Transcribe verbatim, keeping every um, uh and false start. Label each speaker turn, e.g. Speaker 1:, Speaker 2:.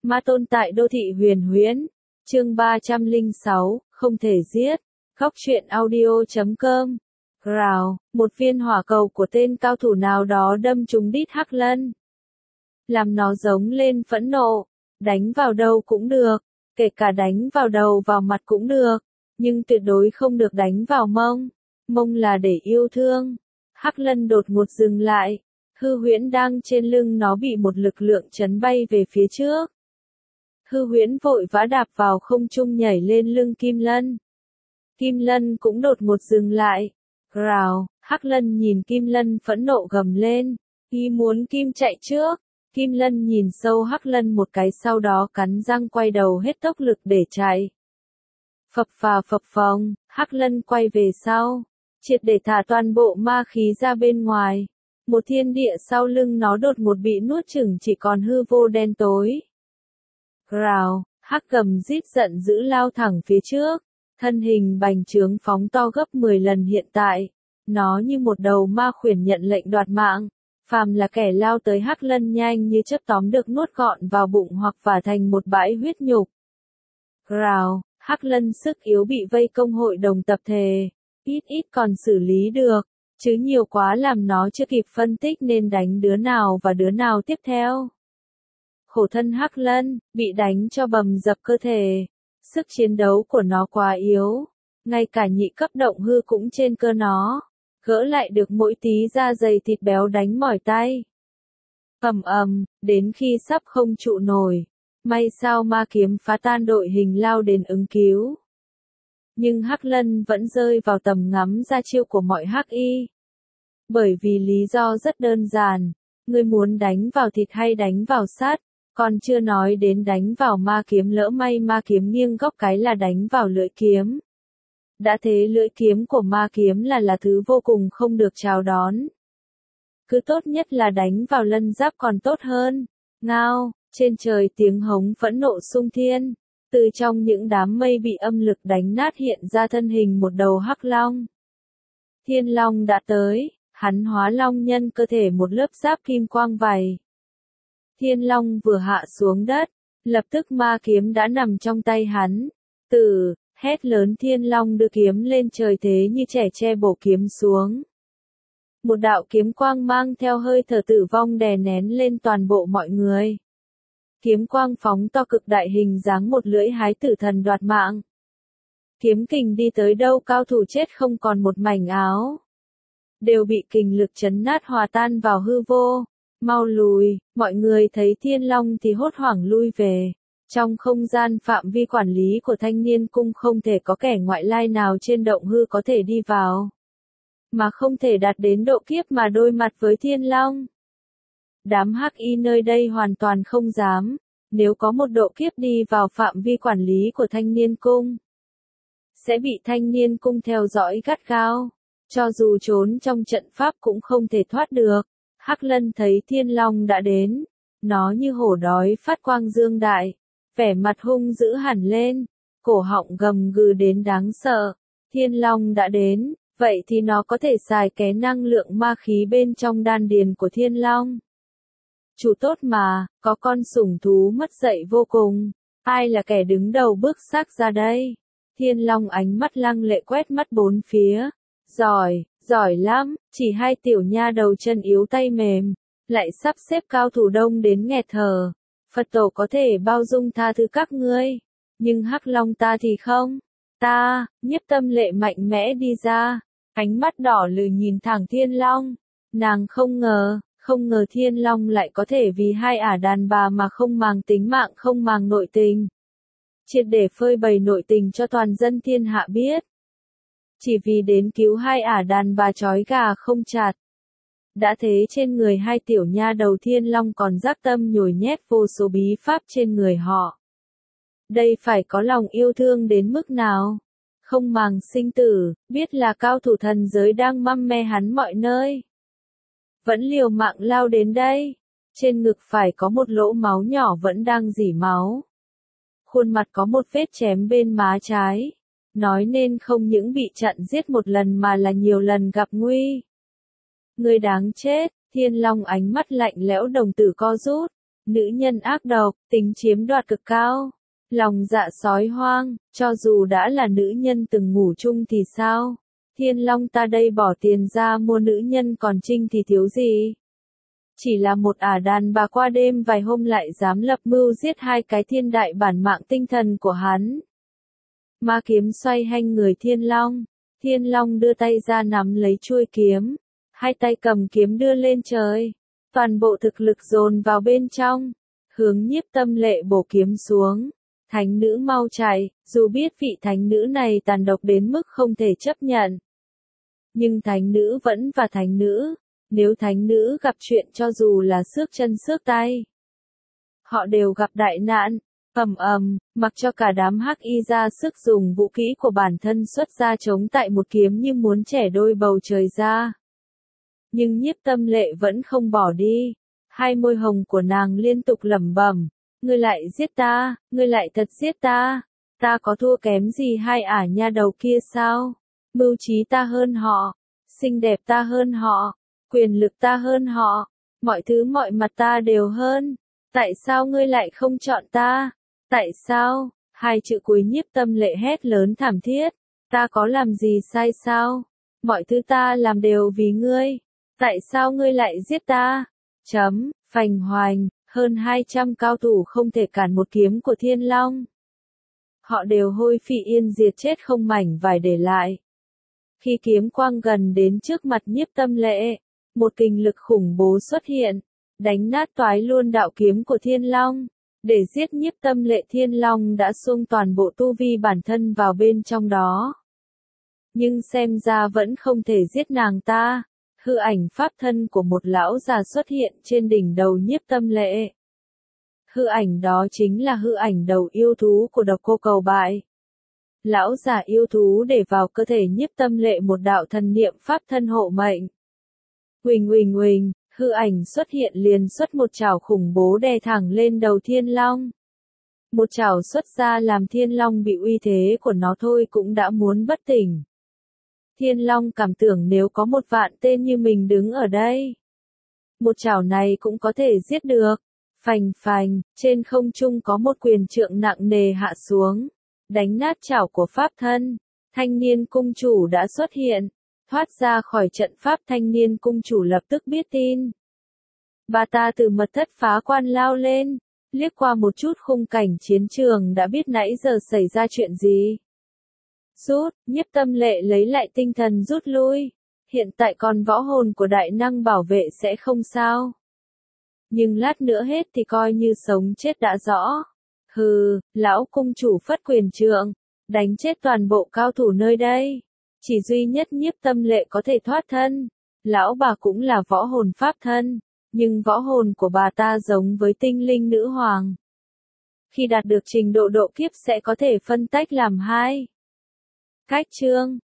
Speaker 1: Ma tôn tại đô thị huyền huyễn. Chương ba trăm lẻ sáu, không thể giết. Góc truyện audio chấm com. Rào, một viên hỏa cầu của tên cao thủ nào đó đâm trúng đít Hắc Lân. Làm nó giống lên phẫn nộ. Đánh vào đâu cũng được, kể cả đánh vào đầu vào mặt cũng được, nhưng tuyệt đối không được đánh vào mông. Mông là để yêu thương. Hắc Lân đột ngột dừng lại. Hư huyễn đang trên lưng nó bị một lực lượng chấn bay về phía trước. Hư huyễn vội vã đạp vào không trung nhảy lên lưng Kim Lân. Kim Lân cũng đột ngột dừng lại. Rào, Hắc Lân nhìn Kim Lân phẫn nộ gầm lên. Y muốn Kim chạy trước. Kim Lân nhìn sâu Hắc Lân một cái, sau đó cắn răng quay đầu hết tốc lực để chạy. Phập phà phập phồng, Hắc Lân quay về sau, triệt để thả toàn bộ ma khí ra bên ngoài. Một thiên địa sau lưng nó đột ngột bị nuốt chửng, chỉ còn hư vô đen tối. Rào, Hắc gầm rít giận dữ lao thẳng phía trước, thân hình bành trướng phóng to gấp mười lần hiện tại. Nó như một đầu ma khuyển nhận lệnh đoạt mạng. Phàm là kẻ lao tới Hắc Lân nhanh như chớp tóm được nuốt gọn vào bụng hoặc vả thành một bãi huyết nhục. Rào, Hắc Lân sức yếu bị vây công hội đồng tập thể, ít ít còn xử lý được, chứ nhiều quá làm nó chưa kịp phân tích nên đánh đứa nào và đứa nào tiếp theo. Khổ thân Hắc Lân, bị đánh cho bầm dập cơ thể, sức chiến đấu của nó quá yếu, ngay cả nhị cấp động hư cũng trên cơ nó. Gỡ lại được mỗi tí da dày thịt béo đánh mỏi tay. Ầm ầm, đến khi sắp không trụ nổi, may sao ma kiếm phá tan đội hình lao đến ứng cứu. Nhưng Hắc Lân vẫn rơi vào tầm ngắm ra chiêu của mọi hắc y. Bởi vì lý do rất đơn giản, ngươi muốn đánh vào thịt hay đánh vào sắt, còn chưa nói đến đánh vào ma kiếm, lỡ may ma kiếm nghiêng góc cái là đánh vào lưỡi kiếm. Đã thế lưỡi kiếm của ma kiếm là là thứ vô cùng không được chào đón. Cứ tốt nhất là đánh vào lân giáp còn tốt hơn. Ngao, trên trời tiếng hống phẫn nộ sung thiên. Từ trong những đám mây bị âm lực đánh nát hiện ra thân hình một đầu hắc long. Thiên long đã tới, hắn hóa long nhân cơ thể một lớp giáp kim quang vảy. Thiên long vừa hạ xuống đất, lập tức ma kiếm đã nằm trong tay hắn. Từ hét lớn Thiên Long đưa kiếm lên trời, thế như trẻ tre bổ kiếm xuống. Một đạo kiếm quang mang theo hơi thở tử vong đè nén lên toàn bộ mọi người. Kiếm quang phóng to cực đại, hình dáng một lưỡi hái tử thần đoạt mạng. Kiếm kình đi tới đâu cao thủ chết không còn một mảnh áo. Đều bị kình lực chấn nát hòa tan vào hư vô. Mau lùi, mọi người thấy Thiên Long thì hốt hoảng lui về. Trong không gian phạm vi quản lý của Thanh Niên Cung không thể có kẻ ngoại lai nào trên động hư có thể đi vào. Mà không thể đạt đến độ kiếp mà đối mặt với Thiên Long. Đám hắc y nơi đây hoàn toàn không dám, nếu có một độ kiếp đi vào phạm vi quản lý của Thanh Niên Cung, sẽ bị Thanh Niên Cung theo dõi gắt gao. Cho dù trốn trong trận pháp cũng không thể thoát được. Hắc Lân thấy Thiên Long đã đến, nó như hổ đói phát quang dương đại. Vẻ mặt hung dữ hẳn lên, cổ họng gầm gừ đến đáng sợ. Thiên Long đã đến, vậy thì nó có thể xài cái năng lượng ma khí bên trong đan điền của Thiên Long. Chủ tốt mà, có con sủng thú mất dạy vô cùng. Ai là kẻ đứng đầu bước xác ra đây? Thiên Long ánh mắt lăng lệ quét mắt bốn phía. Giỏi, giỏi lắm, chỉ hai tiểu nha đầu chân yếu tay mềm, lại sắp xếp cao thủ đông đến nghẹt thở. Phật tổ có thể bao dung tha thứ các ngươi, nhưng Hắc Long ta thì không. Ta, Nhiếp Tâm Lệ mạnh mẽ đi ra, ánh mắt đỏ lừ nhìn thẳng Thiên Long. Nàng không ngờ, không ngờ Thiên Long lại có thể vì hai ả đàn bà mà không màng tính mạng, không màng nội tình. Triệt để phơi bày nội tình cho toàn dân thiên hạ biết. Chỉ vì đến cứu hai ả đàn bà trói gà không chặt. Đã thế trên người hai tiểu nha đầu Thiên Long còn giác tâm nhồi nhét vô số bí pháp trên người họ. Đây phải có lòng yêu thương đến mức nào? Không màng sinh tử, biết là cao thủ thần giới đang măm me hắn mọi nơi. Vẫn liều mạng lao đến đây. Trên ngực phải có một lỗ máu nhỏ vẫn đang rỉ máu. Khuôn mặt có một vết chém bên má trái. Nói nên không những bị chặn giết một lần mà là nhiều lần gặp nguy. Người đáng chết, Thiên Long ánh mắt lạnh lẽo đồng tử co rút. Nữ nhân ác độc, tính chiếm đoạt cực cao, lòng dạ sói hoang, cho dù đã là nữ nhân từng ngủ chung thì sao? Thiên Long ta đây bỏ tiền ra mua nữ nhân còn trinh thì thiếu gì? Chỉ là một ả đàn bà qua đêm vài hôm lại dám lập mưu giết hai cái thiên đại bản mạng tinh thần của hắn. Ma kiếm xoay hành người Thiên Long. Thiên Long đưa tay ra nắm lấy chuôi kiếm. Hai tay cầm kiếm đưa lên trời. Toàn bộ thực lực dồn vào bên trong. Hướng Nhiếp Tâm Lệ bổ kiếm xuống. Thánh nữ mau chạy, dù biết vị thánh nữ này tàn độc đến mức không thể chấp nhận. Nhưng thánh nữ vẫn và thánh nữ. Nếu thánh nữ gặp chuyện cho dù là xước chân xước tay, họ đều gặp đại nạn. Ầm ầm, mặc cho cả đám hắc y ra sức dùng vũ kỹ của bản thân xuất ra chống tại một kiếm như muốn chẻ đôi bầu trời ra. Nhưng Nhiếp Tâm Lệ vẫn không bỏ đi. Hai môi hồng của nàng liên tục lẩm bẩm, ngươi lại giết ta, ngươi lại thật giết ta, ta có thua kém gì hai ả nha đầu kia sao? Mưu trí ta hơn họ, xinh đẹp ta hơn họ, quyền lực ta hơn họ, mọi thứ mọi mặt ta đều hơn. Tại sao ngươi lại không chọn ta? Tại sao? Hai chữ cuối Nhiếp Tâm Lệ hét lớn thảm thiết. Ta có làm gì sai sao? Mọi thứ ta làm đều vì ngươi. Tại sao ngươi lại giết ta? Chấm, phành hoành, hơn hai trăm cao thủ không thể cản một kiếm của Thiên Long. Họ đều hôi phi yên diệt chết không mảnh vải để lại. Khi kiếm quang gần đến trước mặt Nhiếp Tâm Lệ, một kình lực khủng bố xuất hiện, đánh nát toái luôn đạo kiếm của Thiên Long. Để giết Nhiếp Tâm Lệ, Thiên Long đã xung toàn bộ tu vi bản thân vào bên trong đó. Nhưng xem ra vẫn không thể giết nàng ta. Hư ảnh pháp thân của một lão già xuất hiện trên đỉnh đầu Nhiếp Tâm Lệ. Hư ảnh đó chính là hư ảnh đầu yêu thú của Độc Cô Cầu Bại. Lão già yêu thú để vào cơ thể Nhiếp Tâm Lệ một đạo thần niệm pháp thân hộ mệnh. Huỳnh huỳnh huỳnh, hư ảnh xuất hiện liền xuất một chảo khủng bố đè thẳng lên đầu Thiên Long. Một chảo xuất ra làm Thiên Long bị uy thế của nó thôi cũng đã muốn bất tỉnh. Thiên Long cảm tưởng nếu có một vạn tên như mình đứng ở đây, một chảo này cũng có thể giết được. Phành phành, trên không trung có một quyền trượng nặng nề hạ xuống, đánh nát chảo của pháp thân. Thanh niên cung chủ đã xuất hiện, thoát ra khỏi trận pháp. Thanh niên cung chủ lập tức biết tin. Bà ta từ mật thất phá quan lao lên, liếc qua một chút khung cảnh chiến trường đã biết nãy giờ xảy ra chuyện gì. Rút, Nhiếp Tâm Lệ lấy lại tinh thần rút lui. Hiện tại còn võ hồn của đại năng bảo vệ sẽ không sao. Nhưng lát nữa hết thì coi như sống chết đã rõ. Hừ, lão cung chủ phất quyền trượng, đánh chết toàn bộ cao thủ nơi đây. Chỉ duy nhất Nhiếp Tâm Lệ có thể thoát thân. Lão bà cũng là võ hồn pháp thân, nhưng võ hồn của bà ta giống với tinh linh nữ hoàng. Khi đạt được trình độ độ kiếp sẽ có thể phân tách làm hai. Cách chương